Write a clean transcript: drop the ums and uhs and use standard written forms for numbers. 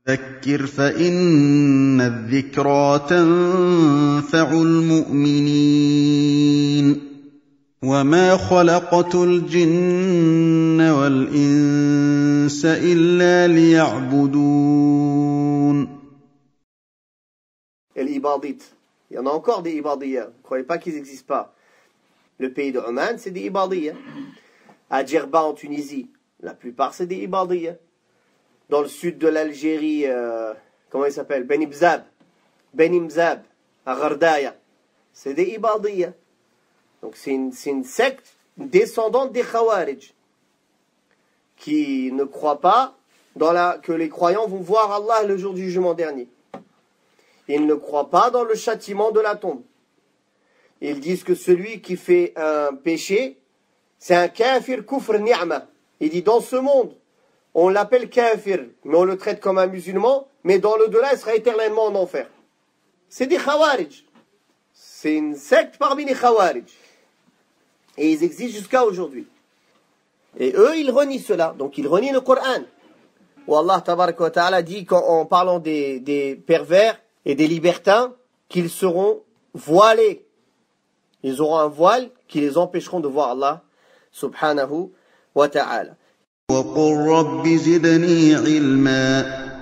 فذكر فإن الذكرى تنفع المؤمنين وما خلقت الجن والإنس إلا ليعبدون. Et les Ibadites. Il y en a encore des Ibadiyya. Ne croyez pas qu'ils n'existent pas. Le pays de Oman, c'est des Ibadiyya. À Djerba, en Tunisie, la plupart, c'est des Ibadiyya. Dans le sud de l'Algérie, comment il s'appelle? Benimzab, à Gardaya. C'est des Ibadiyya. Donc c'est une secte descendante des Khawarij qui ne croient pas que les croyants vont voir Allah le jour du jugement dernier. Ils ne croient pas dans le châtiment de la tombe. Ils disent que celui qui fait un péché, c'est un kafir kufr ni'ma. Il dit dans ce monde, on l'appelle kafir, mais on le traite comme un musulman, mais dans l'au-delà, il sera éternellement en enfer. C'est des Khawarij. C'est une secte parmi les Khawarij. Et ils existent jusqu'à aujourd'hui. Et eux, ils renient cela. Donc ils renient le Coran. Où Allah tabaraka wa ta'ala dit, en parlant des pervers et des libertins, qu'ils seront voilés. Ils auront un voile qui les empêcheront de voir Allah subhanahu wa ta'ala. وقل رب زدني علما